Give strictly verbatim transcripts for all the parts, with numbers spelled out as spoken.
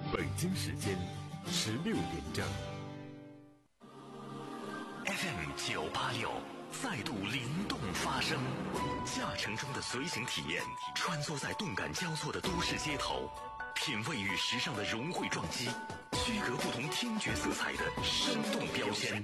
北京时间十六点整。 F M 九八六再度灵动发声，驾乘中的随行体验，穿梭在动感交错的都市街头，品味与时尚的融汇撞击，区隔不同听觉色彩的生动标签。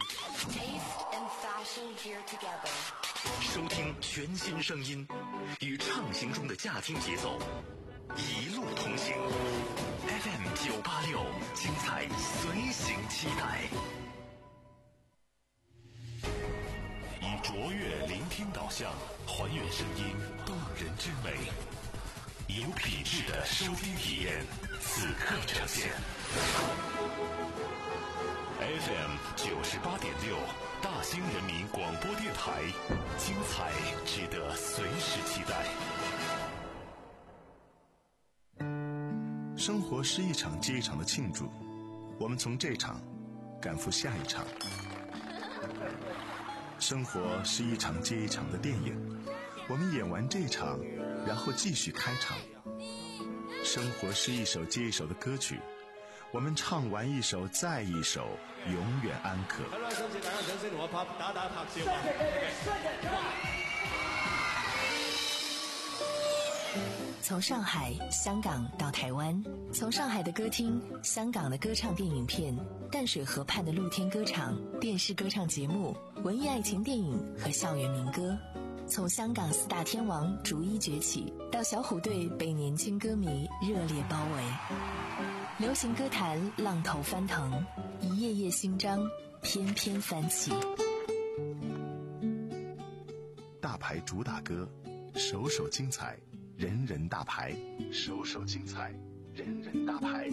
收听全新声音，与畅行中的驾听节奏，一路同行。F M 九八六，精彩随行期待。以卓越聆听导向，还原声音动人之美，有品质的收听体验，此刻呈现。F M 九十八点六，大兴人民广播电台，精彩值得随时期待。 生活是一场接一场的庆祝，我们从这场赶赴下一场。生活是一场接一场的电影，我们演完这场，然后继续开场。生活是一首接一首的歌曲，我们唱完一首再一首，永远安可。 从上海、香港到台湾，从上海的歌厅、香港的歌唱电影片、淡水河畔的露天歌场、电视歌唱节目、文艺爱情电影和校园民歌，从香港四大天王逐一崛起，到小虎队被年轻歌迷热烈包围，流行歌坛浪头翻腾，一页页新章翩翩翻起。 大牌主打歌，首首精彩，人人大牌，首首精彩，人人大牌。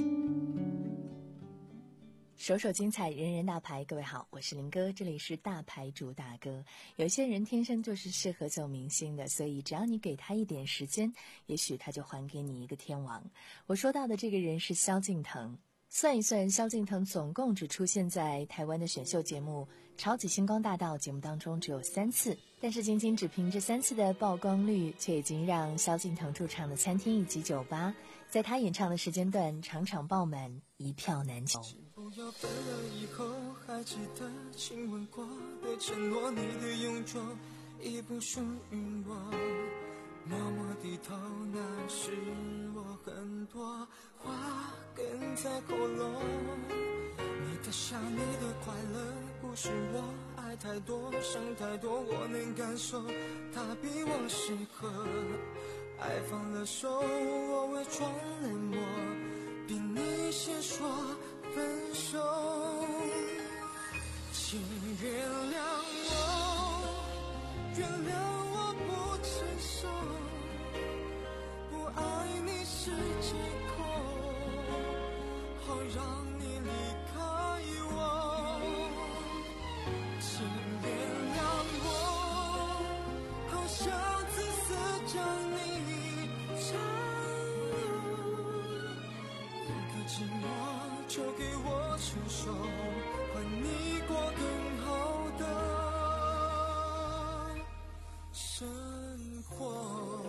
首首精彩，人人大牌。各位好，我是林哥，这里是大牌主打歌。有些人天生就是适合走明星的，所以只要你给他一点时间，也许他就还给你一个天王。我说到的这个人是萧敬腾。算一算，萧敬腾总共只出现在台湾的选秀节目《超级星光大道》节目当中只有三次，但是仅仅只凭这三次的曝光率，却已经让萧敬腾驻唱的餐厅以及酒吧，在他演唱的时间段场场爆满，一票难求。 不要分了以后还记得亲吻过的承诺，你的永久已不属于我，默默低头，那是我很多话哽在喉咙。你的笑，你的快乐，不是我爱太多，想太多，我能感受，他比我适合。爱放了手，我伪装冷漠，比你先说分手。请原谅我，原谅我不成熟，不爱你是借口，好让你离开我。请原谅我，好想自私将你占有，一个寂寞就给我承受，换你过更好的生活。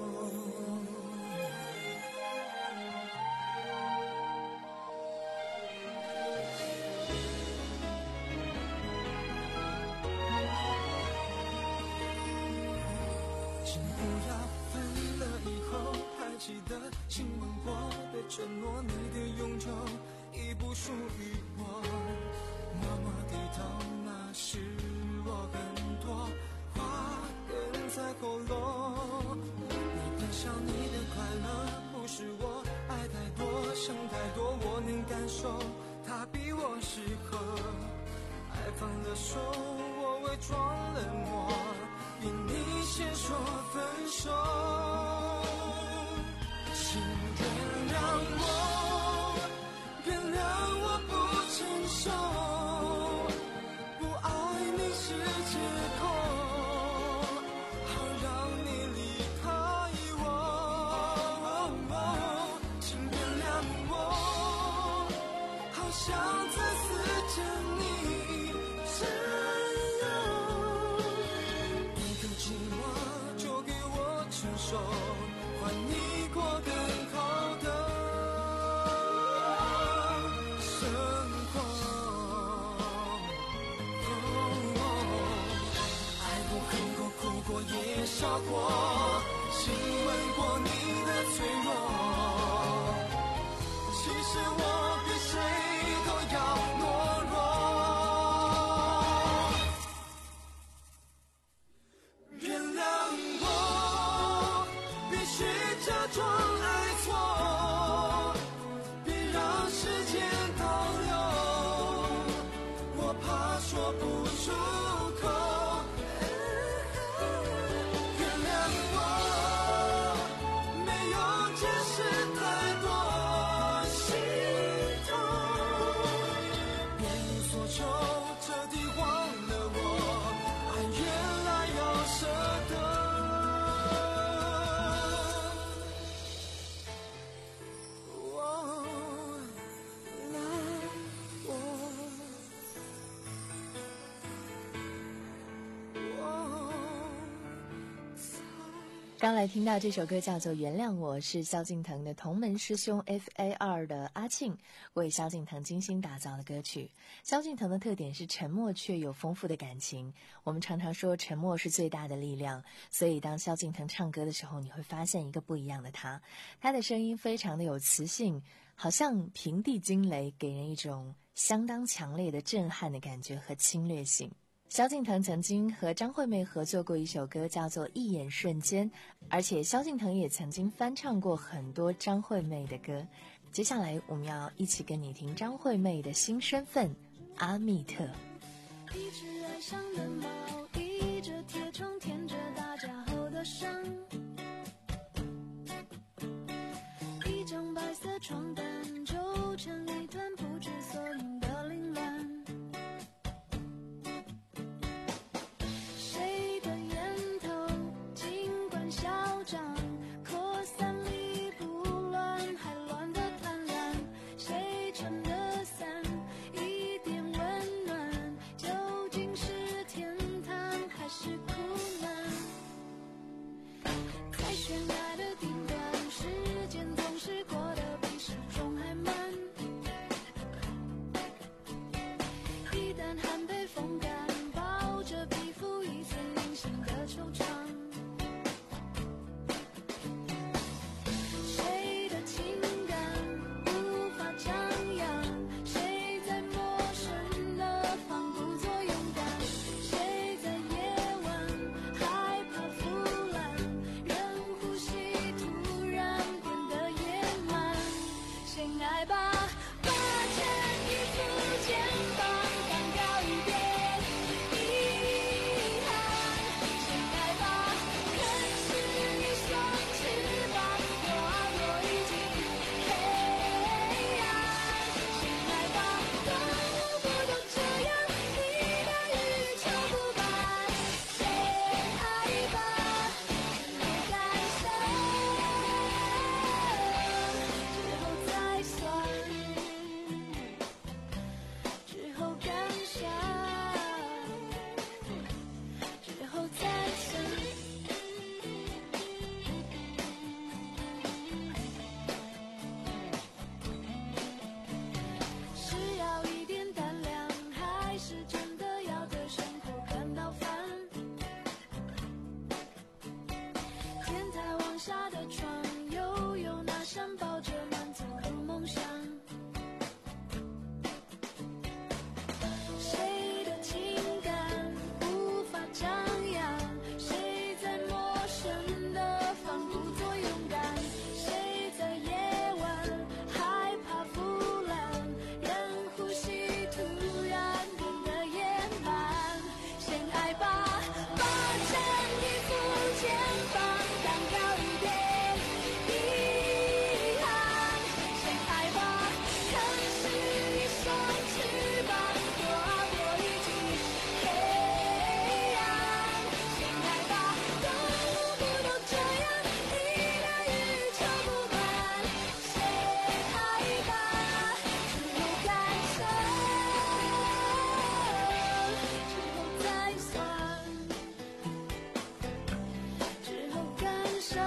记得亲吻过的承诺，你的永久已不属于我，默默低头，那是我很多话哽在喉咙。你的笑，你的快乐，不是我爱太多，想太多，我能感受，它比我适合。爱放了手，我伪装冷漠，比你先说分手。请原谅我，原谅我不成熟，不爱你是借口，好让你离开我。请原谅我，好想自私将你占有，一个寂寞就给我承受，换你过更好的过，亲吻过你的脆弱。其实我比谁都要懦弱。原谅我，必须假装爱错，别让时间倒流，我怕说不出口。 刚来听到这首歌叫做《原谅我》，是萧敬腾的同门师兄 F A R 的阿庆为萧敬腾精心打造的歌曲。萧敬腾的特点是沉默却有丰富的感情，我们常常说沉默是最大的力量，所以当萧敬腾唱歌的时候，你会发现一个不一样的他，他的声音非常的有磁性，好像平地惊雷，给人一种相当强烈的震撼的感觉和侵略性。萧敬腾曾经和张惠妹合作过一首歌叫做《一眼瞬间》，而且萧敬腾也曾经翻唱过很多张惠妹的歌。接下来我们要一起跟你听张惠妹的新身份阿密特。 一只爱上的猫，倚着铁窗舔着打架后的伤，一张白色床单皱成一团不知所云的凌乱，谁的烟头尽管嚣张，扩散力不乱，还乱得贪婪，谁撑着伞一点温暖，究竟是天堂还是苦难？在悬崖的顶端，时间总是过得比时钟还慢，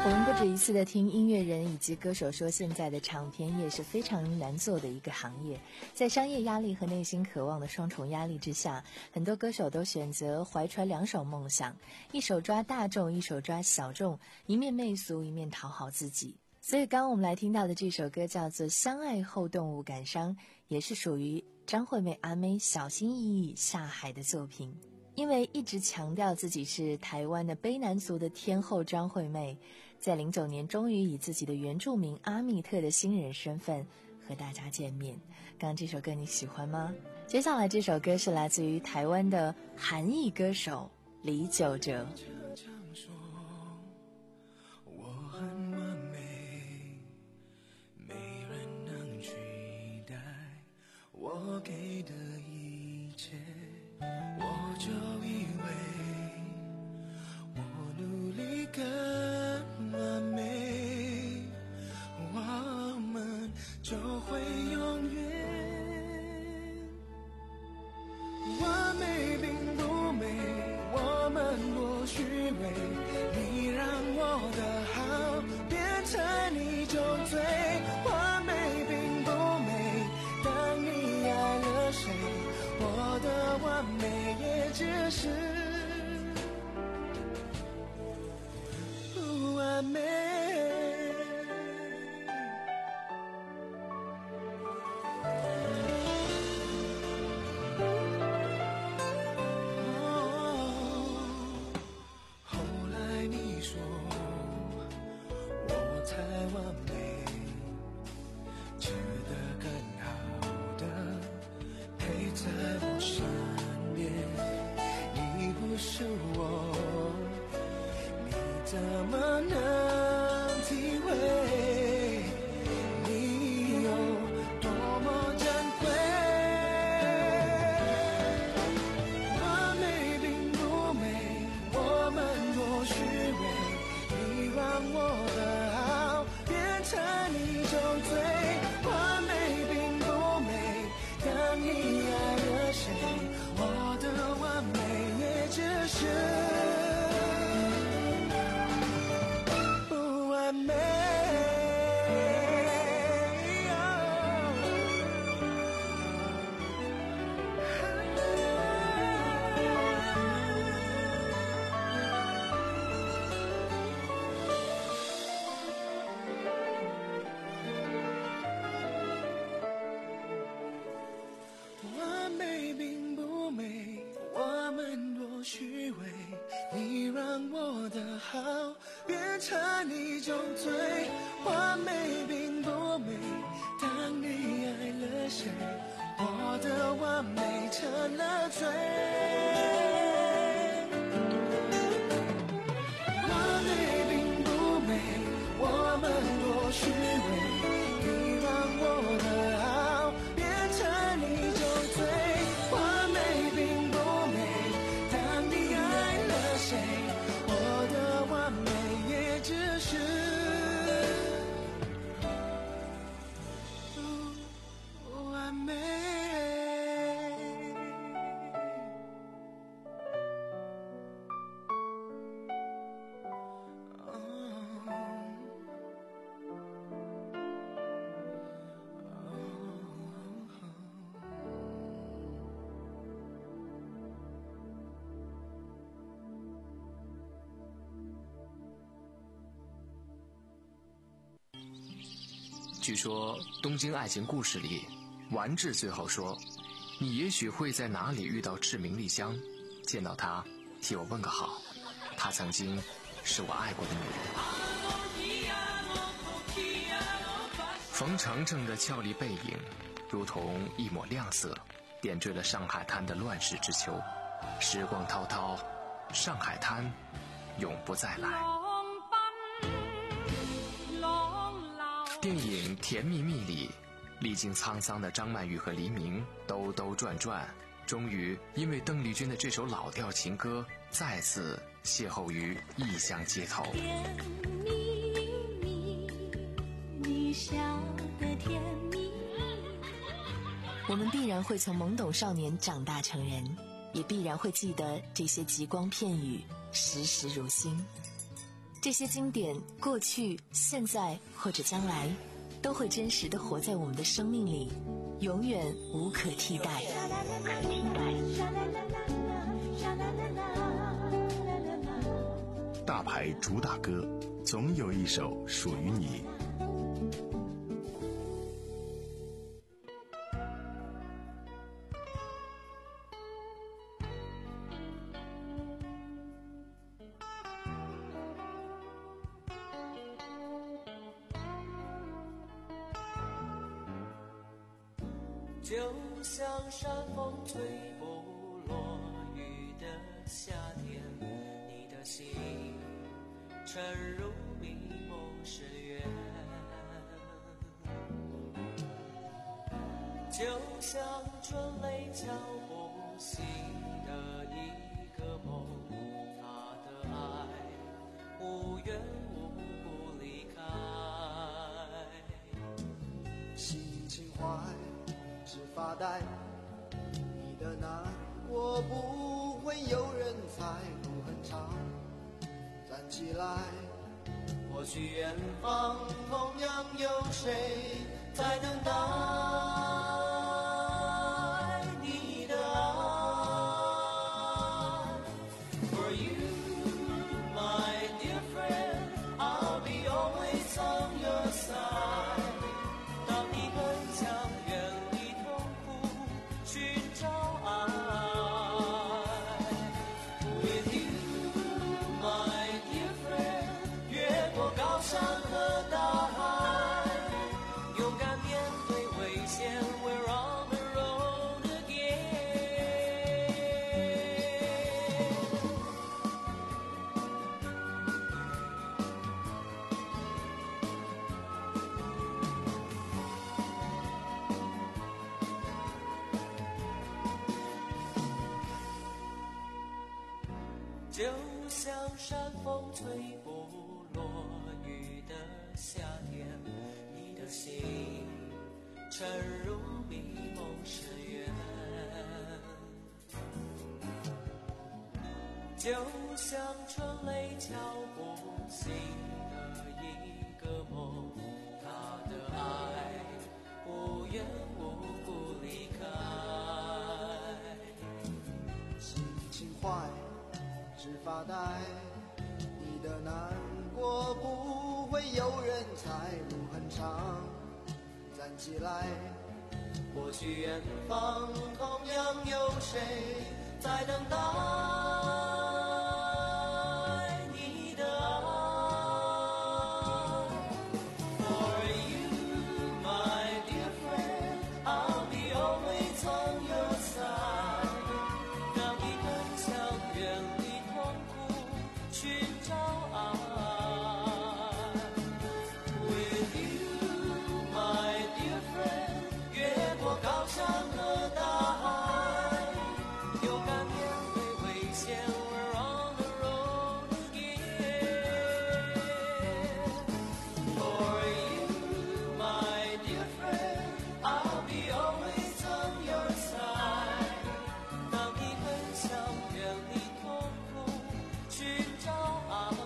我们不止一次的听音乐人以及歌手说，现在的唱片业是非常难做的一个行业，在商业压力和内心渴望的双重压力之下，很多歌手都选择怀揣两手梦想，一手抓大众，一手抓小众，一面媚俗，一面讨好自己。所以刚刚我们来听到的这首歌叫做《相爱后动物感伤》，也是属于张惠妹阿妹小心翼翼下海的作品。因为一直强调自己是台湾的卑南族的天后张惠妹，在零九年终于以自己的原住民阿密特的新人身份和大家见面。刚刚这首歌你喜欢吗？接下来这首歌是来自于台湾的韩裔歌手李玖哲。 我很完美，没人能取代我给的一切，我就以为我努力更完美，我们就会永远。完美并不美，我们多虚伪，你让我的好变成你就醉。完美并不美，当你爱了谁，我的完美也只是不完美。后来你说我太完美，值得更好的陪在我身边。你不是我，你怎么能体会你有多么珍贵？完美并不美，我们多虚伪，你让我的好变成你就醉。完美并不美，当你爱了谁，我的完美也只是不完美。完美并不美，我们多虚伪，你让我的好变成你就醉。完美并不美，当你爱了谁，我的完美成了罪。完美并不美，我们多虚伪，你让我的好变成你就醉。完美并不美，当你爱了谁，我的完美也只是不完美。 据说《东京爱情故事》里，丸治最后说：“你也许会在哪里遇到志明丽香，见到她，替我问个好。她曾经是我爱过的女人。”冯程程的俏丽背影，如同一抹亮色，点缀了上海滩的乱世之秋。时光滔滔，上海滩永不再来。电影《甜蜜蜜》里，历经沧桑的张曼玉和黎明兜兜转转，终于因为邓丽君的这首老调情歌，再次邂逅于异乡街头。 甜蜜蜜，你笑得甜蜜。 我们必然会从懵懂少年长大成人，也必然会记得这些极光片语，时时如新。 这些经典，过去、现在或者将来，都会真实的活在我们的生命里，永远无可替代。无可替代。 大牌主打歌，总有一首属于你。 就像山风吹不落雨的夏天，你的心沉入迷梦深渊，就像春雷敲不醒的一个梦，他的爱无缘无故离开， 心情坏只发呆，你的难过不会有人猜，路很长，站起来， 或许远方同样有谁在等待你的爱。 For you, my dear friend, I'll be always on your side。 当你很想远离痛苦，寻找爱。 With you, my dear friend， 越过高山和大海，勇敢面对危险 ，We're on the road again。 就像山风吹不落雨的夏天，你的心沉入迷梦深渊，就像春雷敲不醒的一个梦，他的爱无缘无故离开。 心情坏只发呆，你的难过不会有人猜，路很长，站起来， 或许远方同样有谁在等待你的爱。 For you, my dear friend, I'll be always on your side。 当你很想远离痛苦，寻找爱。 With you, my dear friend， 越过高山和大海，勇敢面对危险 ，We're on the road again。 For you, my dear friend， I'll be always on your side。 当你很想远离痛苦，寻找爱。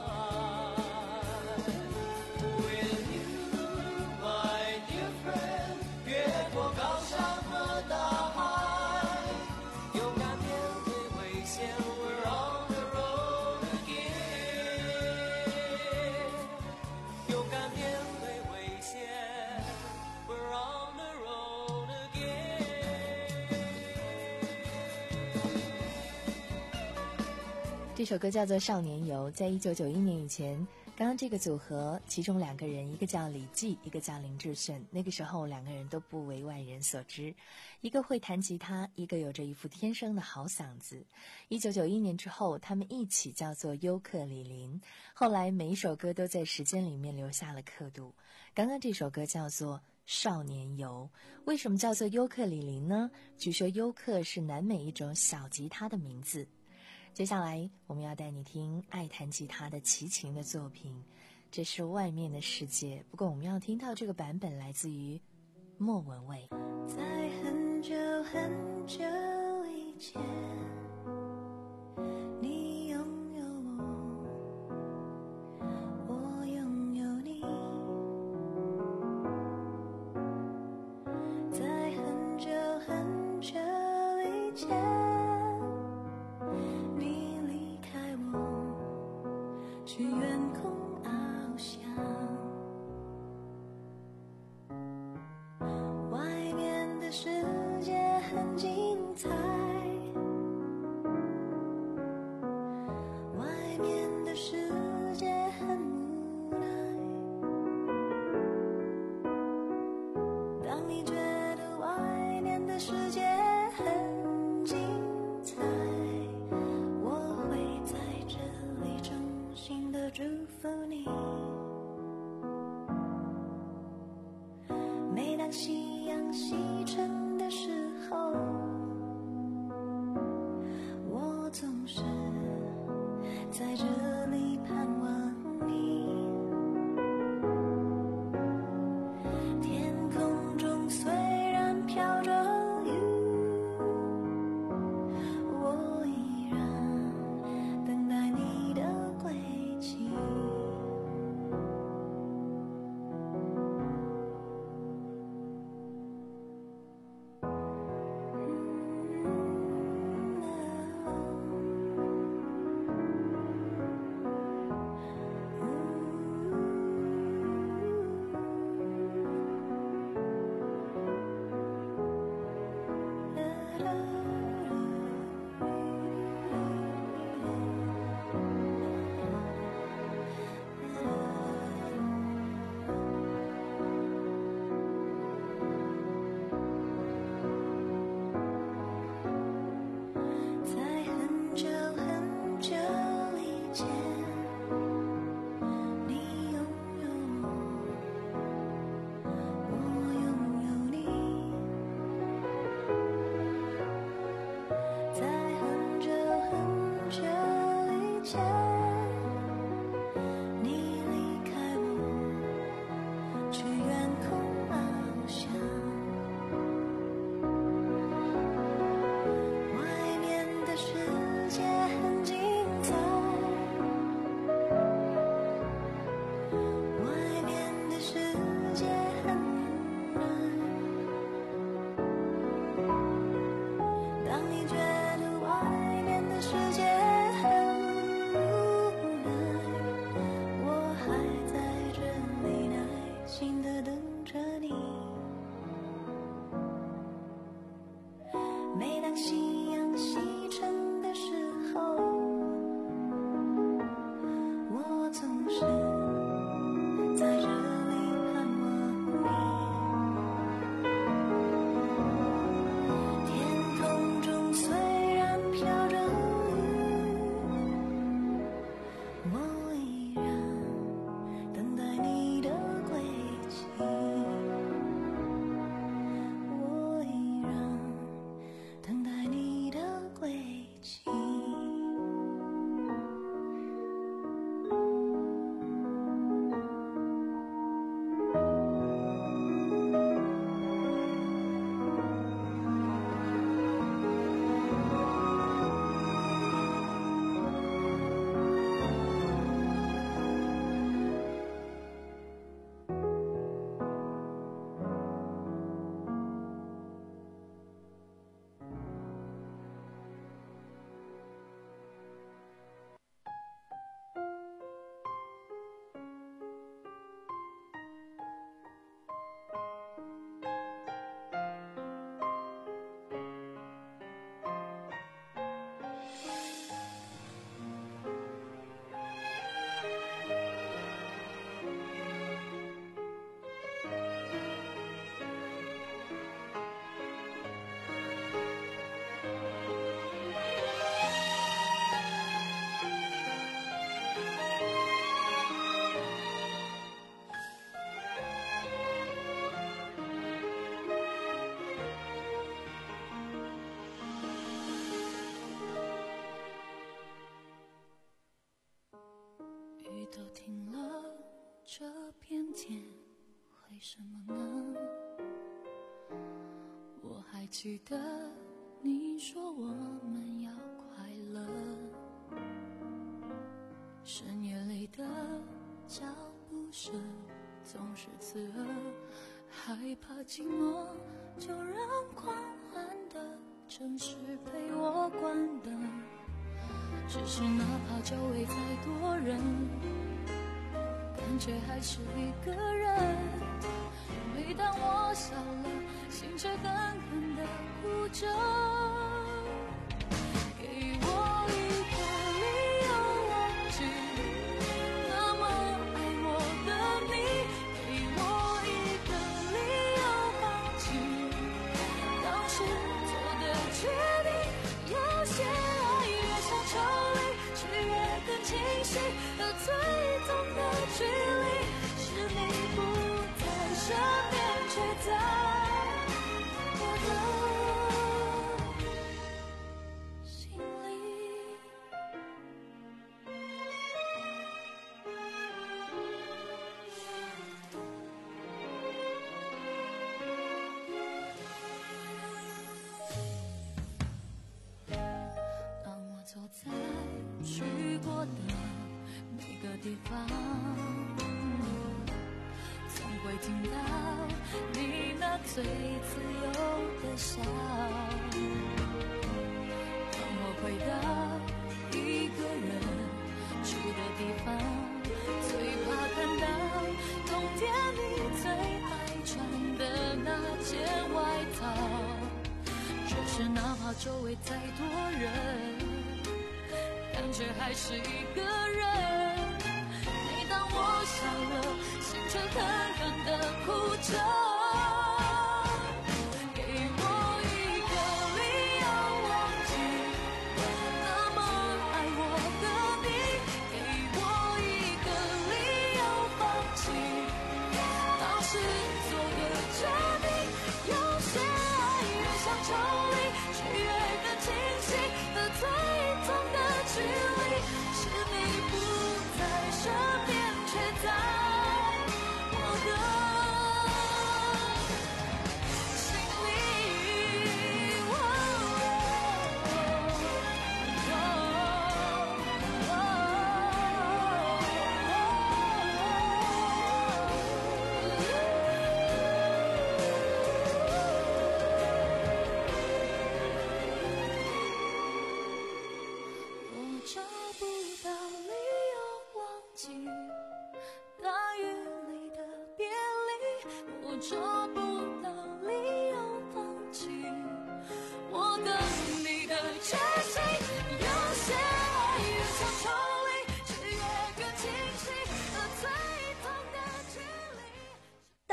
With you, my dear friend， 越过高山和大海，勇敢面对危险 ，We're on the road again。 勇敢面对危险 ，We're on the road again。 这首歌叫做《少年游》，在一九九一年以前，刚刚这个组合，其中两个人，一个叫李记，一个叫林志炫。那个时候，两个人都不为外人所知，一个会弹吉他，一个有着一副天生的好嗓子。一九九一年之后，他们一起叫做优客李林。后来每一首歌都在时间里面留下了刻度。刚刚这首歌叫做《少年游》，为什么叫做优客李林呢？据说优客是南美一种小吉他的名字。接下来我们要带你听爱弹吉他的齐秦的作品，这是外面的世界，不过我们要听到这个版本来自于莫文蔚。 在很久很久以前，你拥有我， 当夕阳西沉的时候，我总是在这里盼望你。天空中虽然飘着雨，我依然等待你的归期，我依然等待你的归期。雨都停了，这片天为什么呢？我还记得你说我们要快乐，深夜里的脚步声总是刺耳，害怕寂寞就让狂欢的城市陪我关灯。只是哪怕周围再多人，感觉还是一个人。每当我笑了，心却狠狠地哭着。给我一个理由忘记那么爱我的你，给我一个理由放弃当时做的决定。有些爱越想抽离，却越更清晰，而最痛的距离是你不在身边，却在我的心里。当我走在去过的每个地方，总会听到你那最自由的笑。当我回到一个人住的地方，最怕看到冬天你最爱穿的那件外套。就是哪怕周围再多人，感觉还是一个人。每当我笑了，心却狠狠地哭着。给我一个理由忘记那么爱我的你，给我一个理由放弃当时做的决定。有些爱越想抽离，却越更清晰，而最痛的距离是你不在身边，却在我的心里。哦我找不到理由忘记大雨里的别离，我找不到理由放弃我的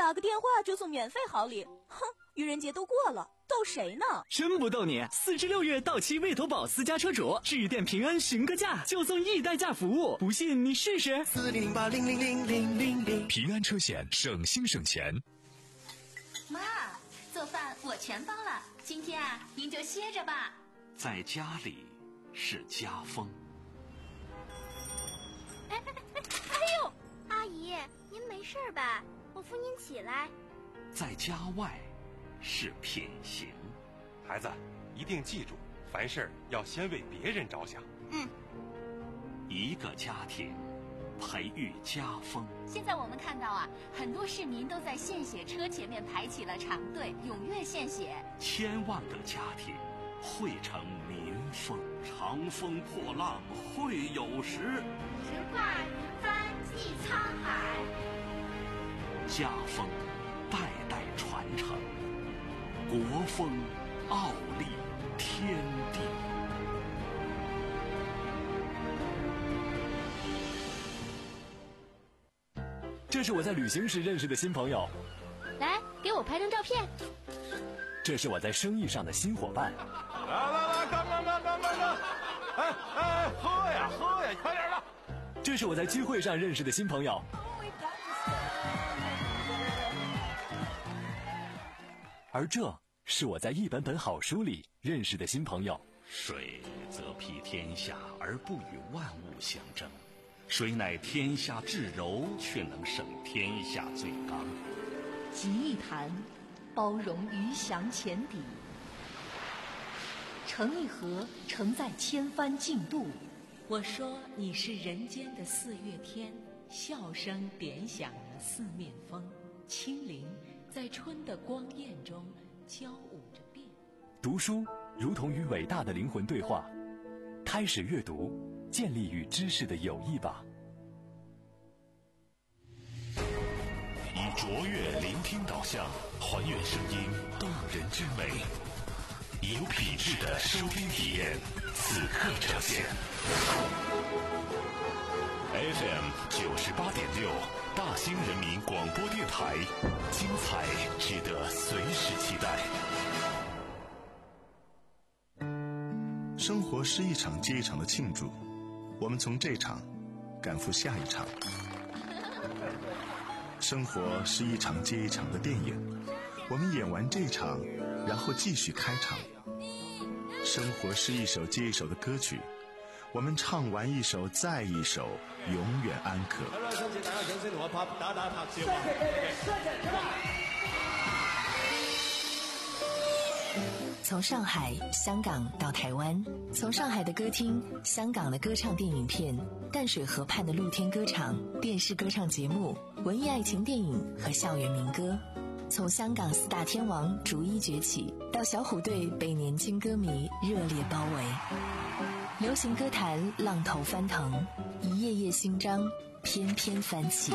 打个电话就送免费好礼，哼，愚人节都过了，逗谁呢？ 真不逗你，四至六月到期魏投保私家车主，致电平安询个价就送一代驾服务，不信你试试。 四零零八零零零零零零， 平安车险，省心省钱。 妈，做饭我全包了，今天啊，您就歇着吧。 在家里是家风。 哎哎哎哎呦！阿姨，您没事吧？我扶您起来。 在家外是品行。 孩子，一定记住，凡事要先为别人着想。 嗯。 一个家庭培育家风。 现在我们看到啊，很多市民都在献血车前面排起了长队，踊跃献血。 千万个家庭汇成民风。长风破浪会有时， 直挂云帆济沧海。 家风代代传承，国风傲立天地。 这是我在旅行时认识的新朋友， 来给我拍张照片。 这是我在生意上的新伙伴。 来来来，干干干干干干！哎哎，喝呀喝呀，快点的！ 这是我在聚会上认识的新朋友。而这是我在一本本好书里认识的新朋友。 水则披天下而不与万物相争，水乃天下至柔，却能胜天下最刚。 集一坛，包容鱼翔浅底；盛一盒，盛在千帆竞渡。我说你是人间的四月天，笑声点响了四面风，清灵在春的光艳中交舞着变。 读书如同与伟大的灵魂对话，开始阅读，建立与知识的友谊吧。 以卓越聆听导向，还原声音动人之美，以有品质的收听体验，此刻呈现。F M 九十八点六，大兴人民广播电台，精彩值得随时期待。 生活是一场接一场的庆祝，我们从这场赶赴下一场。生活是一场接一场的电影，我们演完这场，然后继续开场。生活是一首接一首的歌曲，我们唱完一首再一首，永远安可。 从上海、香港到台湾，从上海的歌厅、香港的歌唱电影片、淡水河畔的露天歌场、电视歌唱节目、文艺爱情电影和校园民歌，从香港四大天王逐一崛起，到小虎队被年轻歌迷热烈包围，流行歌坛浪头翻腾，一页页新章翩翩翻起。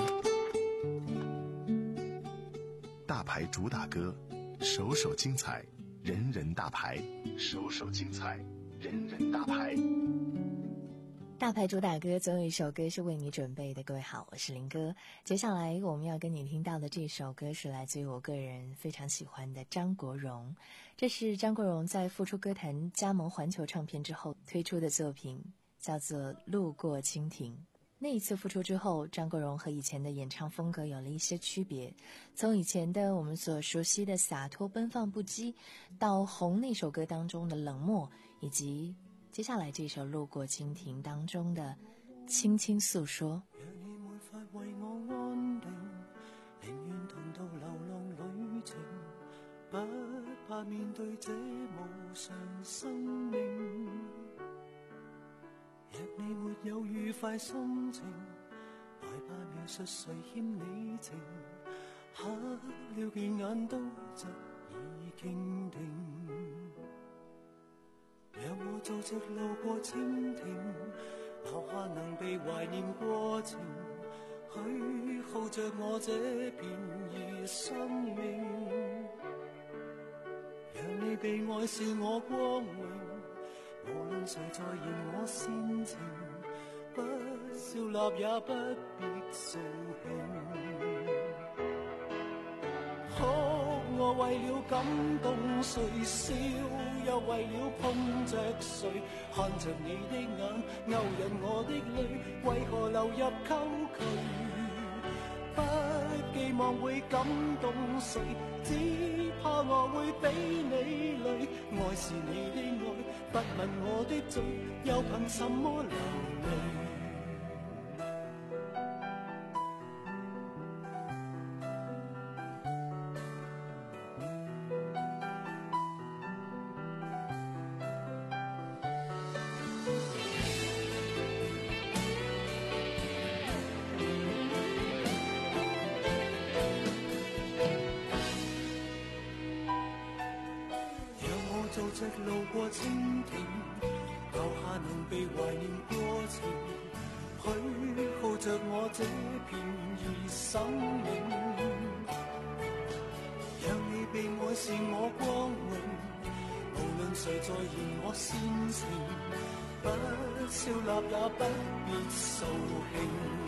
大牌主打歌，首首精彩，人人大牌，首首精彩，人人大牌。 大牌主打歌总有一首歌是为你准备的。各位好，我是林哥。接下来我们要跟你听到的这首歌是来自于我个人非常喜欢的张国荣。这是张国荣在复出歌坛加盟环球唱片之后推出的作品，叫做《路过蜻蜓》。那一次复出之后，张国荣和以前的演唱风格有了一些区别，从以前的我们所熟悉的洒脱奔放不羁，到红那首歌当中的冷漠，以及接下来这首《路过蜻蜓》当中的轻轻诉说。 若你没法为我安定，宁愿同途流浪旅程，不怕面对这无常生命。若你没有愉快心情，害怕描述谁欠你情，黑了件眼都疾已傾聽。讓我做隻路過蜻蜓，留下能被懷念過程，許耗着我這便宜生命。讓你被愛是我光榮，無論誰在嫌我煽情，不笑納也不必掃興。 我為了感動誰，笑又為了碰着誰，看着你的眼勾引我的淚，為何流入溝渠？不寄望會感動誰，只怕我會俾你累。愛是你的愛，不問我的罪，又憑什麼流淚？做隻路過蜻蜓，留下能被懷念過程，許耗着我這片餘生命。讓你被愛是我光榮，無論誰在嫌我煽情，不笑納也不必掃興。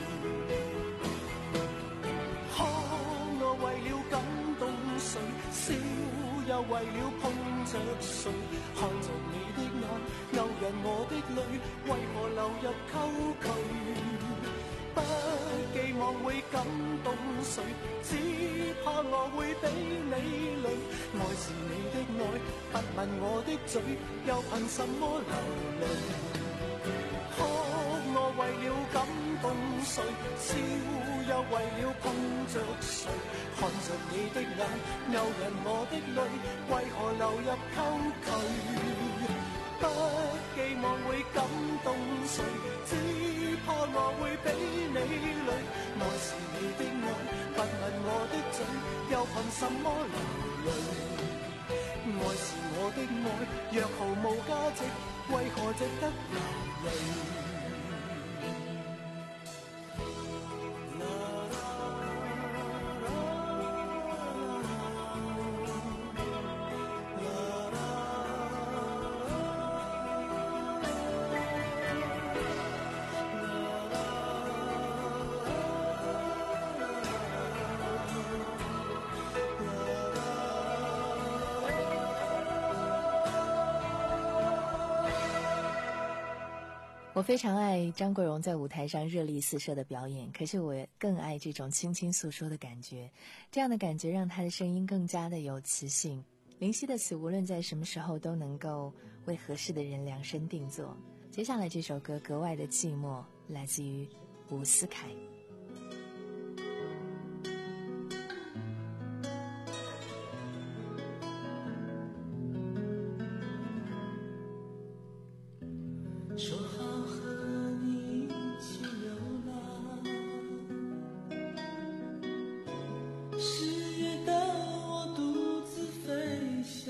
可我為了感動誰，笑又為了碰着誰，看着你的眼勾引我的淚，為何流入溝渠？不寄望會感動誰，只怕我會俾你累。愛是你的愛，不問我的嘴，又憑什麼流淚？可我為了感動誰，笑又為了碰着誰，看着你的眼勾引我的淚，為何流入溝渠？不寄望會感動誰，只怕我會俾你累。愛是你的愛，不問我的嘴，又憑什麼流淚？愛是我的愛，若毫無價值，為何值得流淚？ 我非常爱张国荣在舞台上热力四射的表演，可是我更爱这种轻轻诉说的感觉，这样的感觉让他的声音更加的有磁性。林夕的词无论在什么时候都能够为合适的人量身定做。接下来这首歌格外的寂寞，来自于伍思凯。 说好和你一起流浪，十月的我独自飞翔，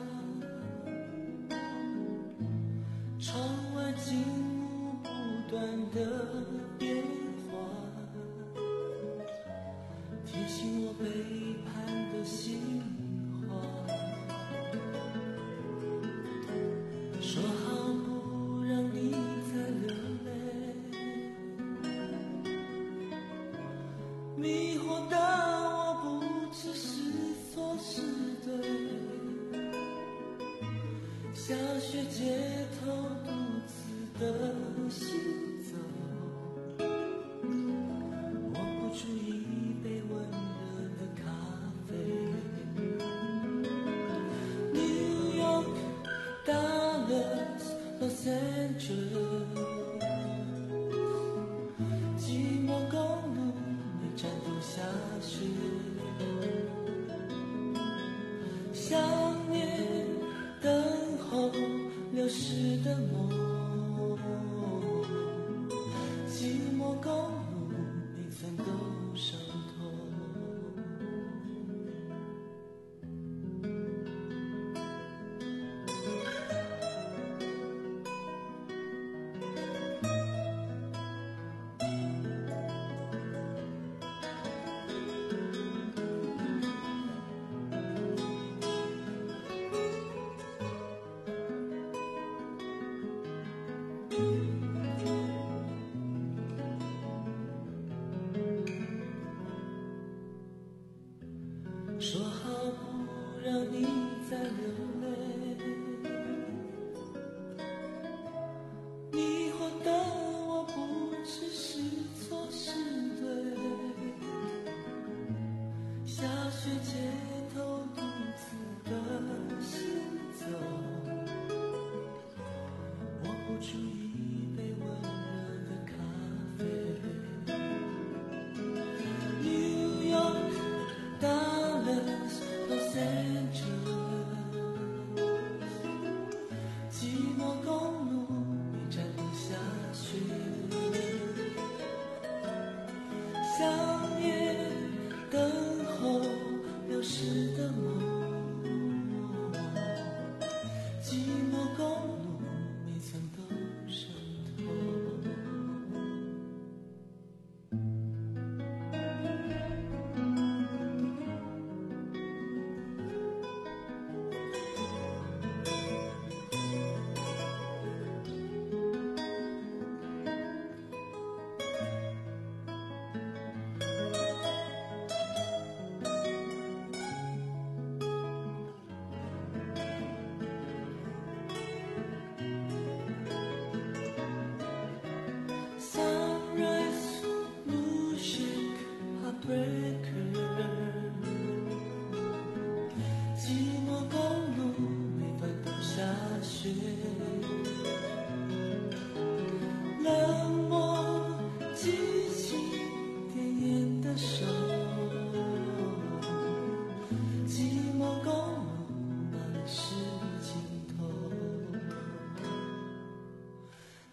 窗外景物不断的变化，提醒我背叛的心话。说好不让你再流泪，迷惑的我不只是错是对，下雪街头独自的行走，我不注意被温热的咖啡。New York Dallas Los Angeles， 寂寞公路每站都下雪，想念等候流逝的梦，寂寞公路每寸都伤痛。说好不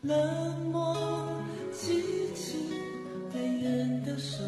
冷漠激情被人的手，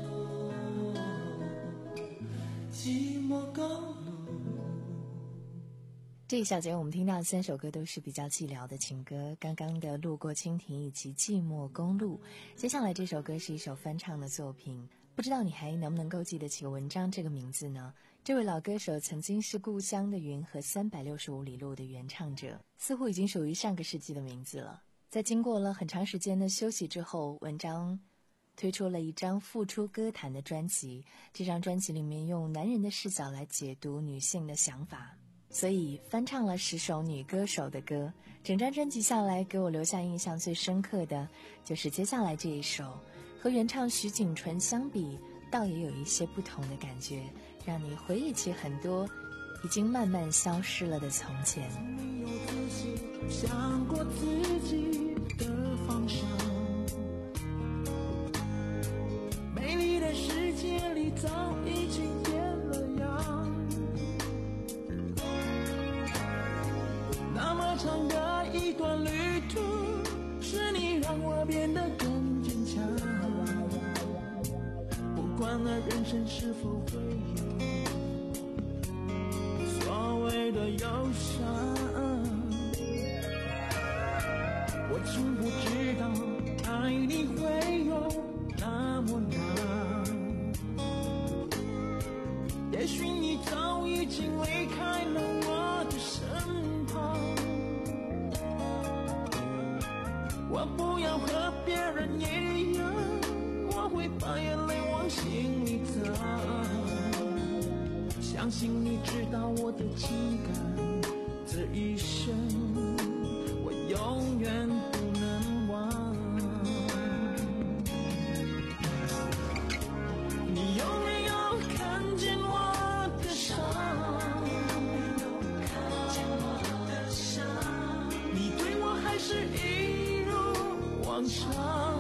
寂寞公路。 这一小节我们听到三首歌都是比较寂寥的情歌，刚刚的《路过蜻蜓》以及《寂寞公路》，接下来这首歌是一首翻唱的作品，不知道你还能不能够记得起文章这个名字呢？这位老歌手曾经是《故乡的云》和三百六十五里路的原唱者，似乎已经属于上个世纪的名字了。在经过了很长时间的休息之后，文章推出了一张复出歌坛的专辑，这张专辑里面用男人的视角来解读女性的想法，所以翻唱了十首女歌手的歌。整张专辑下来，给我留下印象最深刻的就是接下来这一首，和原唱徐锦纯相比，倒也有一些不同的感觉，让你回忆起很多已经慢慢消失了的从前。 没有仔细想过自己的方向，美丽的世界里早已经变了样，那么长的一段旅途，是你让我变得更坚强，不管了人生是否会有所谓的忧伤，我从不知道爱你会有那么难，也许你早已经离开了我的身旁，我不要和别人一样，我会把眼泪往心里藏，相信你知道我的情感，这一生我永远不能忘。你有没有看见我的伤？你对我还是一如往常？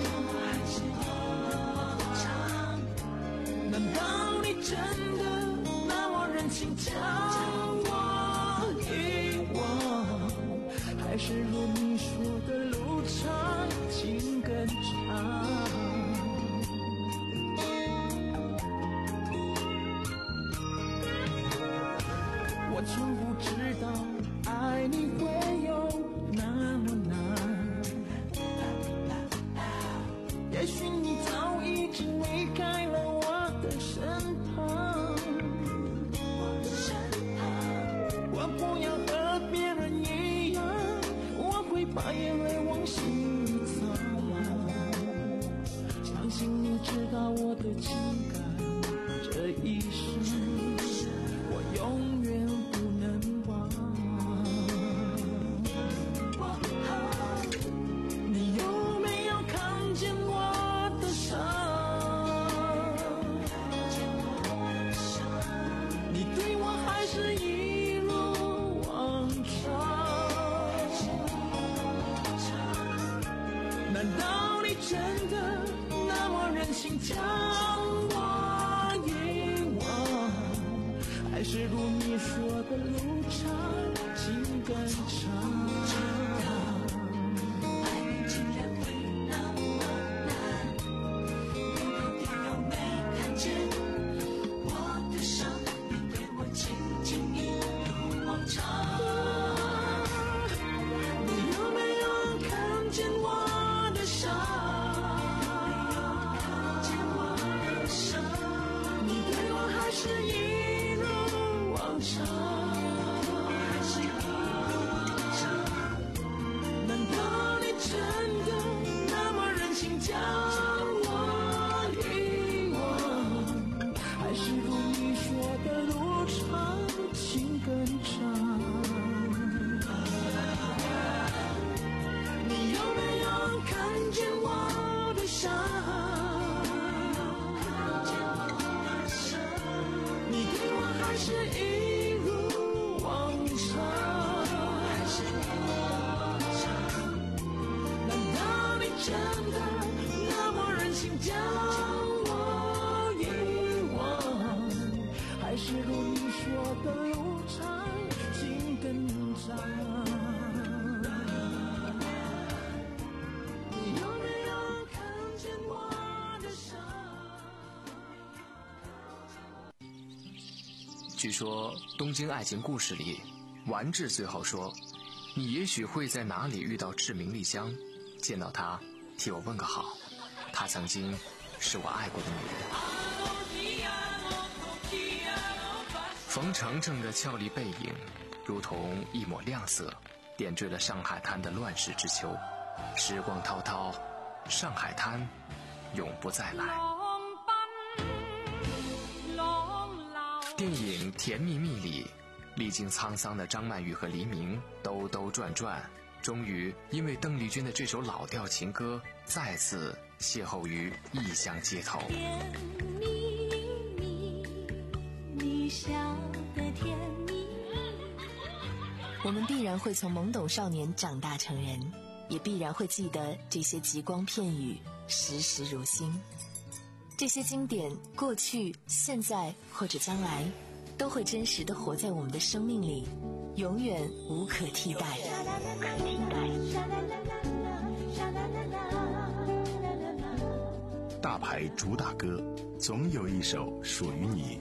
难道你真的那么忍心将我遗忘？还是如你说的路长情更长？我从不知道爱你会有那么难，也许你早已经离开了我的身旁，我不要和别人一样，我会把眼泪往心里藏，相信你知道我的情感，这一生我永远不能忘。你有没有看见我的伤？你对我还是一如往常？难道你真的那么忍心将我遗忘？还是如你说的路长情更长？是一如往常， 据说东京爱情故事里，丸治最后说，你也许会在哪里遇到志明丽香，见到她替我问个好，她曾经是我爱过的女人。冯程程的俏丽背影如同一抹亮色，点缀了上海滩的乱世之秋。时光滔滔，上海滩永不再来。电影《甜蜜蜜》里，历经沧桑的张曼玉和黎明兜兜转转，终于因为邓丽君的这首老调情歌再次邂逅于异乡街头。 甜蜜蜜，你笑得甜蜜。 我们必然会从懵懂少年长大成人，也必然会记得这些极光片语，时时如新。这些经典，过去、现在或者将来，都会真实地活在我们的生命里，永远无可替代。 大牌主打歌，总有一首属于你。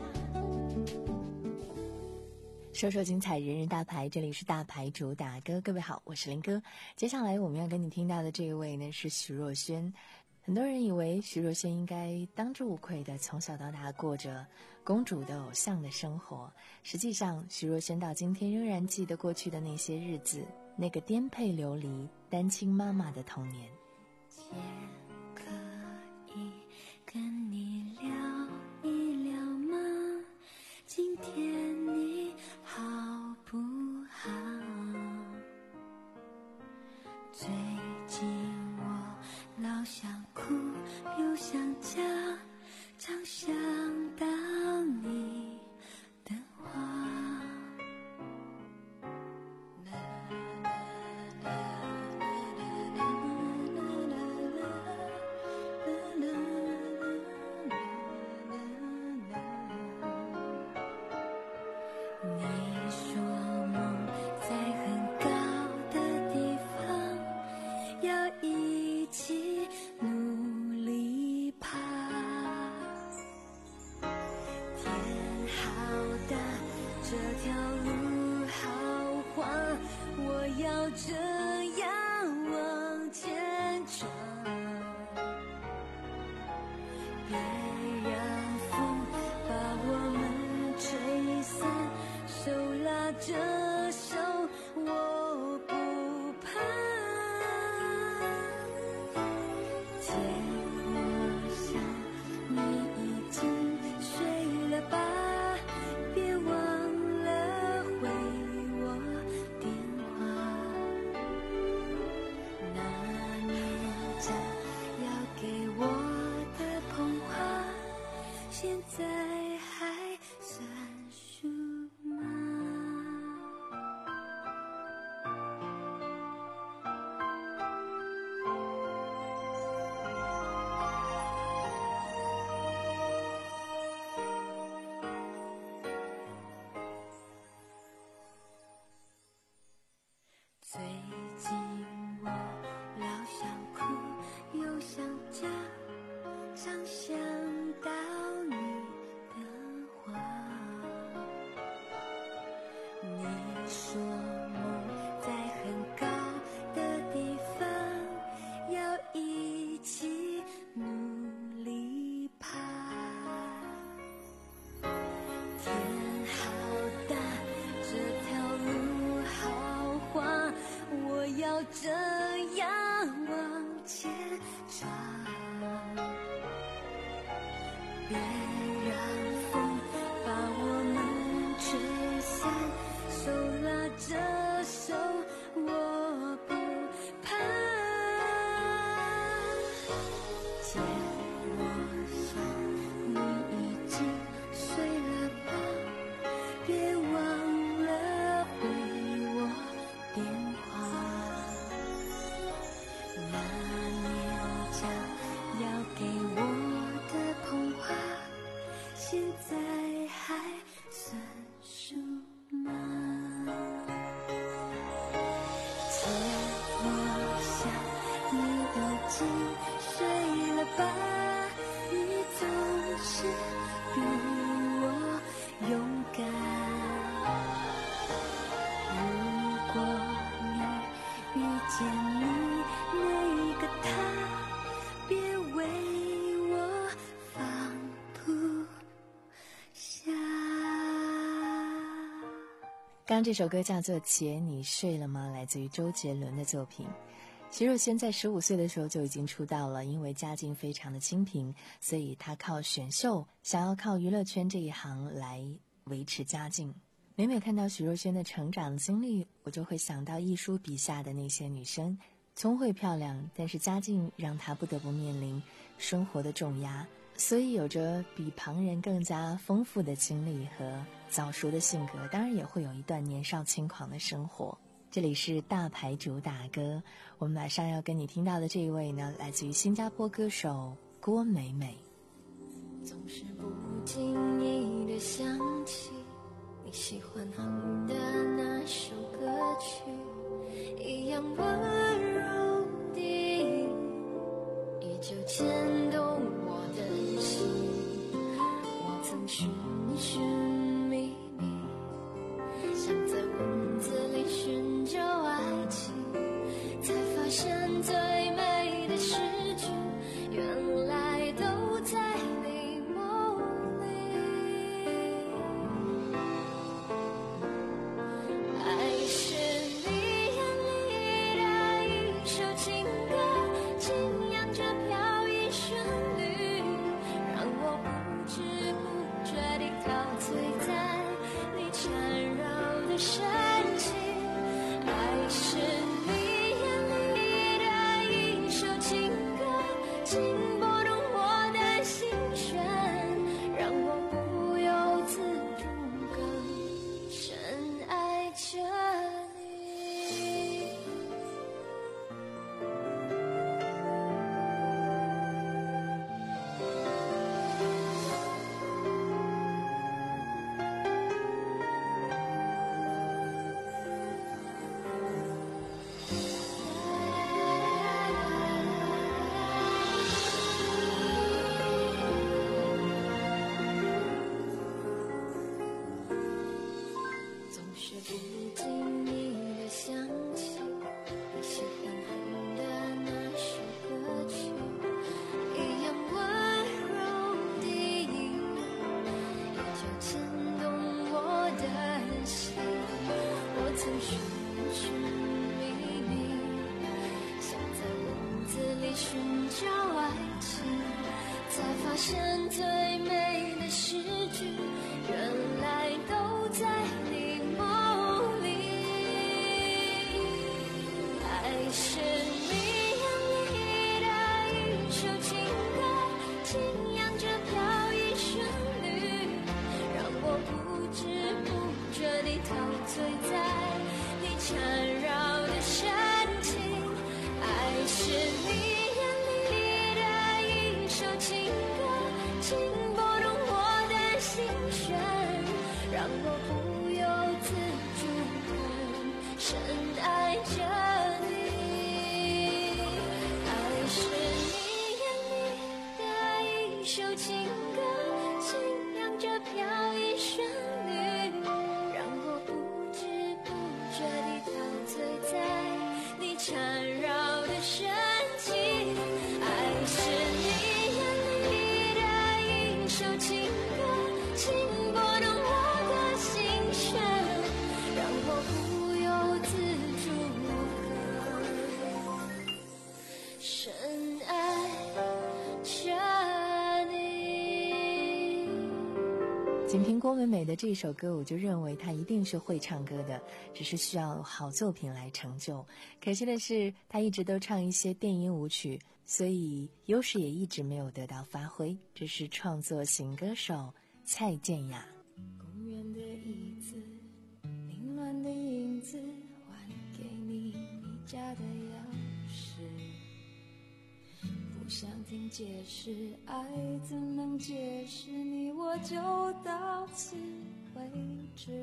说说精彩，人人大牌，这里是大牌主打歌。各位好，我是林哥。接下来我们要跟你听到的这一位呢，是徐若瑄。很多人以为徐若瑄应该当之无愧的从小到大过着公主的偶像的生活，实际上徐若瑄到今天仍然记得过去的那些日子，那个颠沛流离单亲妈妈的童年。 姐可以跟你聊一聊吗？今天你好不好？最近我老想哭又想家，常想到你的话。你说梦在很高的地方，要一起努力爬。天好大，这条路好滑，我要这样往前闯。别让风把我们吹散，手拉着手，我不怕。姐，我想你已经睡了吧，别忘了回我电话。那年家要给我的捧花，现在还算数吗？最近我老想哭又想家，常想到你的话。你说梦在很高的地方，要一起努力爬。天好大，这条路好滑，我要这样往前闯。别让风把我们吹散，手拉着手，我不怕。姐，我想你已经睡了吧，别忘了回我电话。 见你那个他，别为我放不下。 刚这首歌叫做《姐你睡了吗》，来自于周杰伦的作品。徐若瑄在十五岁的时候就已经出道了，因为家境非常的清贫，所以她靠选秀，想要靠娱乐圈这一行来维持家境。每每看到徐若瑄的成长经历，我就会想到一书笔下的那些女生，聪慧漂亮，但是家境让她不得不面临生活的重压，所以有着比旁人更加丰富的经历和早熟的性格，当然也会有一段年少轻狂的生活。这里是大牌主打歌，我们马上要跟你听到的这一位呢，来自于新加坡歌手郭美美。 总是不经意地想起你喜欢哼的那首歌曲，一样温柔的依旧牵动我的心。我曾寻寻觅觅，想在文字里寻找爱情，才发现最美的诗句原来都在你梦里。爱是你眼里的一首情歌，轻扬着飘逸旋律，让我不知不觉地陶醉在你缠绕的深情。爱是你眼里的一首情歌，轻拨动我的心弦，让我不由自主更深爱着你。总是不经意地想起你喜欢哼的那首歌曲，一样温柔的音乐依旧牵动我的心。我曾寻寻觅觅，想在文字里寻找爱情，才发现最美的诗句原来都在你梦里。爱是你眼里的一首情歌，轻扬着飘逸旋律，让我不知不觉地陶醉在你缠绕的深情。爱是你眼里的一首情歌，轻拨动我的心弦，让我不由自主更深爱着你。爱是你眼里的一首情歌，轻扬着飘逸旋律，让我不知不觉地陶醉在你缠绕的深情。爱是你眼里的一首情歌，轻拨动我的心弦，让我不由自主更深爱着你。 仅凭郭美美的这首歌，我就认为她一定是会唱歌的，只是需要好作品来成就。可惜的是，她一直都唱一些电音舞曲，所以优势也一直没有得到发挥。这是创作型歌手蔡健雅。 公园的椅子，凌乱的影子，还给你你家的钥匙。不想听解释，爱怎能解释你，我就到此为止。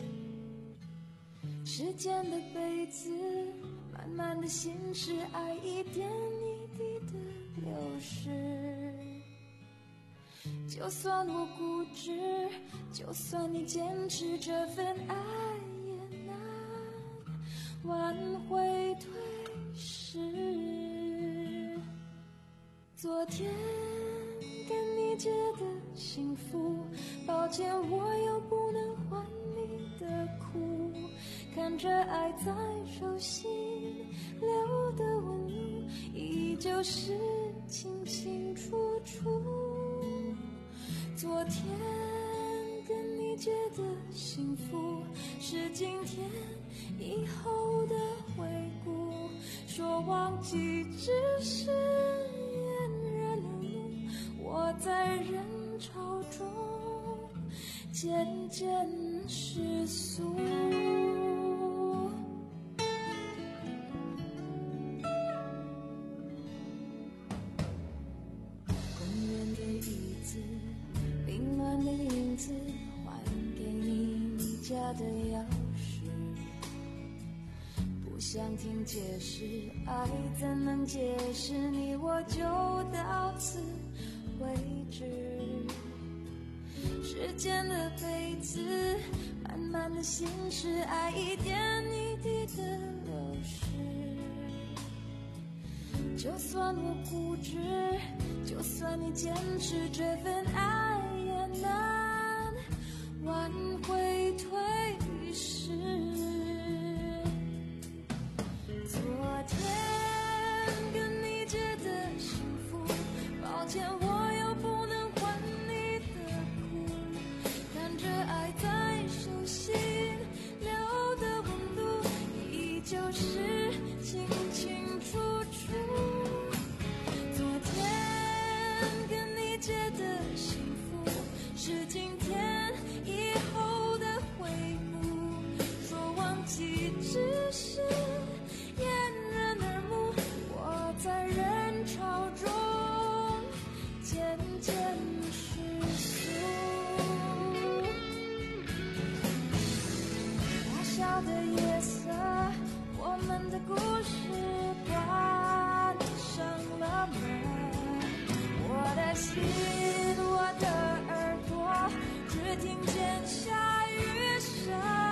时间的杯子，慢慢的心事，爱一点一滴的流失。就算我固执，就算你坚持，这份爱也难挽回退天跟你借的幸福，抱歉我又不能还你的苦，看着爱在手心留的纹路，依旧是清清楚楚。昨天跟你借的幸福，是今天以后的回顾，说忘记只是嫣然而目，我在人潮中渐渐失速。公园的椅子，凌乱的影子，还给你你家的钥匙。不想听解释，爱怎能解释你我就到此为止。时间的杯子，慢慢的心事，爱一点一滴的流失。就算我固执，就算你坚持，这份爱也难挽回退失。昨天跟你借的幸福，抱歉我又不能还你的苦，看着爱在手心留的温度，依旧是清清楚楚。昨天跟你借的幸福，是今天以后的回顾，说忘记只是嫣然而目，我在人潮中渐渐失速。小小的夜色，我们的故事关上了门，我的心，我的耳朵，只听见下雨声。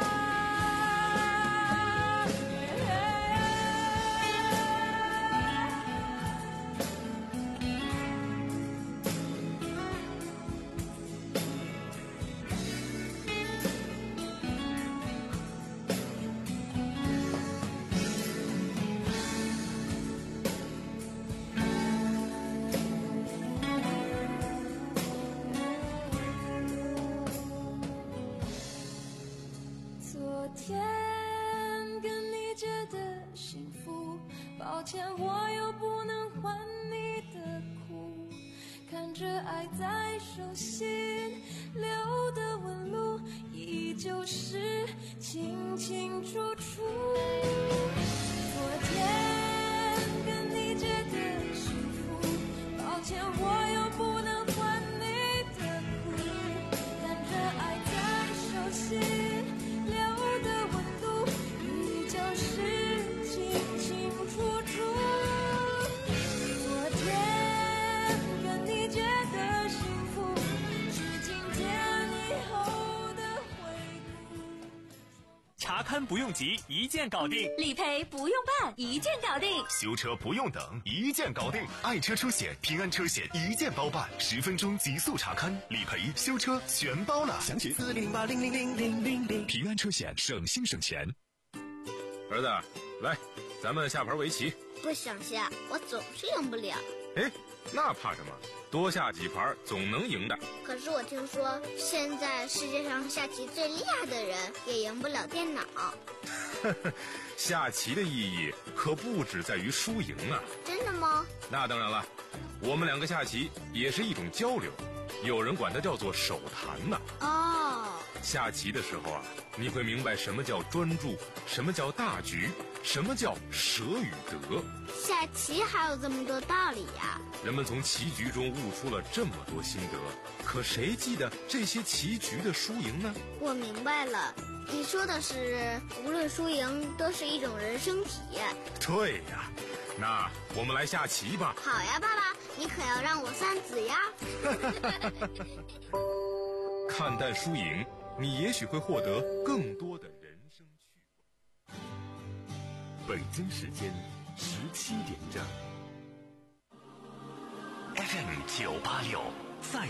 昨天跟你借的幸福，抱歉我又不能还你的苦，看着爱在手心留的纹路，依旧是清清楚楚。昨天跟你借的幸福，抱歉我又不能还你的苦，看着爱在手心留的温度，依旧是清清楚楚。昨天跟你借的幸福，是今天以后的回顾。 查勘不用急，一键搞定； 理赔不用办，一键搞定； 修车不用等，一键搞定。爱车出险，平安车险一键包办，十分钟极速查勘、理赔、修车全包了。详情四零八零零零零零零。平安车险，省心省钱。 儿子，来，咱们下盘围棋。 不想下，我总是赢不了。 哎，那怕什么？多下几盘总能赢的。 可是我听说，现在世界上下棋最厉害的人也赢不了电脑。 下棋的意义可不只在于输赢啊！ 真的吗？ 那当然了，我们两个下棋也是一种交流，有人管它叫做手谈呢。 哦， 下棋的时候啊，你会明白什么叫专注，什么叫大局，什么叫舍与得。 下棋还有这么多道理呀！ 人们从棋局中悟出了这么多心得，可谁记得这些棋局的输赢呢？ 我明白了，你说的是无论输赢都是一种人生体验。 对呀，那我们来下棋吧。 好呀，爸爸，你可要让我三子呀。 看淡输赢，你也许会获得更多的人生趣味。 北京时间十七点整。 F M 九八六赛